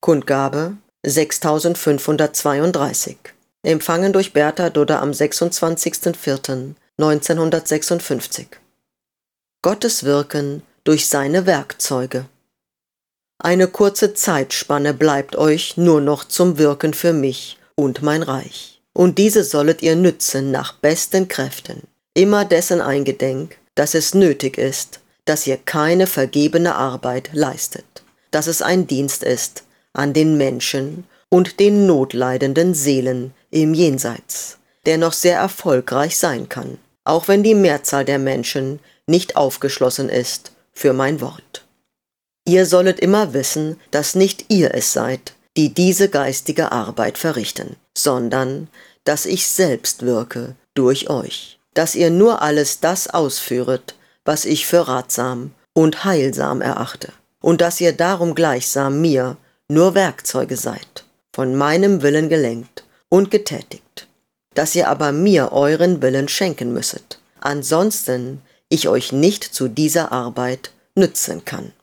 Kundgabe 6532. Empfangen durch Bertha Dudder am 26.04.1956. Gottes Wirken durch seine Werkzeuge. Eine kurze Zeitspanne bleibt euch nur noch zum Wirken für mich und mein Reich. Und diese sollet ihr nützen nach besten Kräften, immer dessen eingedenk, dass es nötig ist, dass ihr keine vergebene Arbeit leistet, dass es ein Dienst ist an den Menschen und den notleidenden Seelen im Jenseits, der noch sehr erfolgreich sein kann, auch wenn die Mehrzahl der Menschen nicht aufgeschlossen ist für mein Wort. Ihr sollet immer wissen, dass nicht ihr es seid, die diese geistige Arbeit verrichten, sondern dass ich selbst wirke durch euch, dass ihr nur alles das ausführet, was ich für ratsam und heilsam erachte, und dass ihr darum gleichsam mir nur Werkzeuge seid, von meinem Willen gelenkt und getätigt, dass ihr aber mir euren Willen schenken müsset, ansonsten ich euch nicht zu dieser Arbeit nützen kann.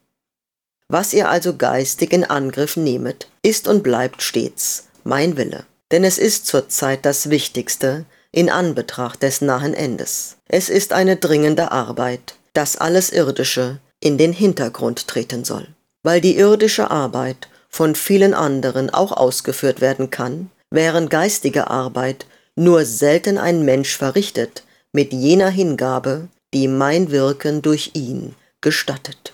Was ihr also geistig in Angriff nehmet, ist und bleibt stets mein Wille, denn es ist zurzeit das Wichtigste in Anbetracht des nahen Endes. Es ist eine dringende Arbeit, dass alles Irdische in den Hintergrund treten soll, weil die irdische Arbeit von vielen anderen auch ausgeführt werden kann, während geistige Arbeit nur selten ein Mensch verrichtet mit jener Hingabe, die mein Wirken durch ihn gestattet.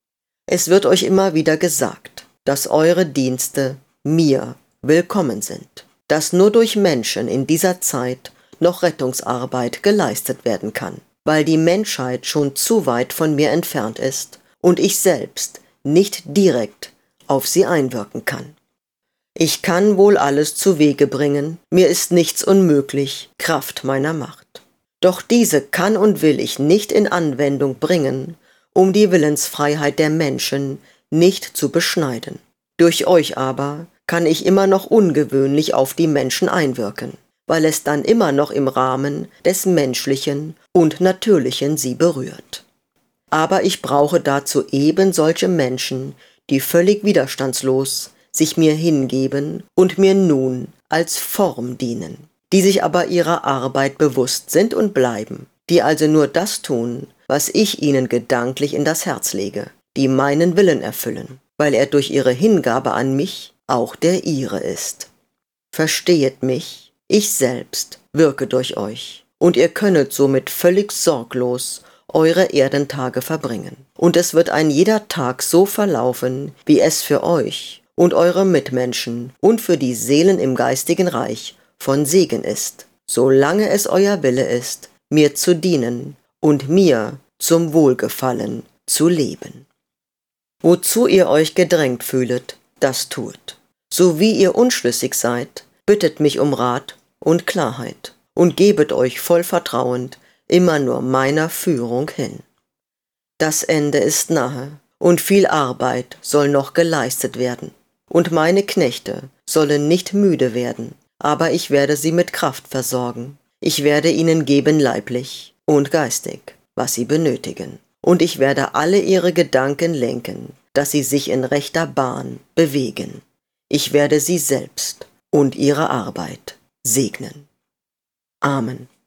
Es wird euch immer wieder gesagt, dass eure Dienste mir willkommen sind, dass nur durch Menschen in dieser Zeit noch Rettungsarbeit geleistet werden kann, weil die Menschheit schon zu weit von mir entfernt ist und ich selbst nicht direkt auf sie einwirken kann. Ich kann wohl alles zu Wege bringen, mir ist nichts unmöglich, Kraft meiner Macht. Doch diese kann und will ich nicht in Anwendung bringen, um die Willensfreiheit der Menschen nicht zu beschneiden. Durch euch aber kann ich immer noch ungewöhnlich auf die Menschen einwirken, weil es dann immer noch im Rahmen des Menschlichen und Natürlichen sie berührt. Aber ich brauche dazu eben solche Menschen, die völlig widerstandslos sich mir hingeben und mir nun als Form dienen, die sich aber ihrer Arbeit bewusst sind und bleiben, die also nur das tun, was ich ihnen gedanklich in das Herz lege, die meinen Willen erfüllen, weil er durch ihre Hingabe an mich auch der ihre ist. Verstehet mich, ich selbst wirke durch euch, und ihr könnet somit völlig sorglos eure Erdentage verbringen. Und es wird ein jeder Tag so verlaufen, wie es für euch und eure Mitmenschen und für die Seelen im geistigen Reich von Segen ist, solange es euer Wille ist, mir zu dienen und mir zum Wohlgefallen zu leben. Wozu ihr euch gedrängt fühlet, das tuet. So wie ihr unschlüssig seid, bittet mich um Rat und Klarheit und gebet euch voll Vertrauend immer nur meiner Führung hin. Das Ende ist nahe, und viel Arbeit soll noch geleistet werden, und meine Knechte sollen nicht müde werden, aber ich werde sie mit Kraft versorgen. Ich werde ihnen geben leiblich und geistig, was sie benötigen, und ich werde alle ihre Gedanken lenken, dass sie sich in rechter Bahn bewegen. Ich werde sie selbst und ihre Arbeit segnen. Amen.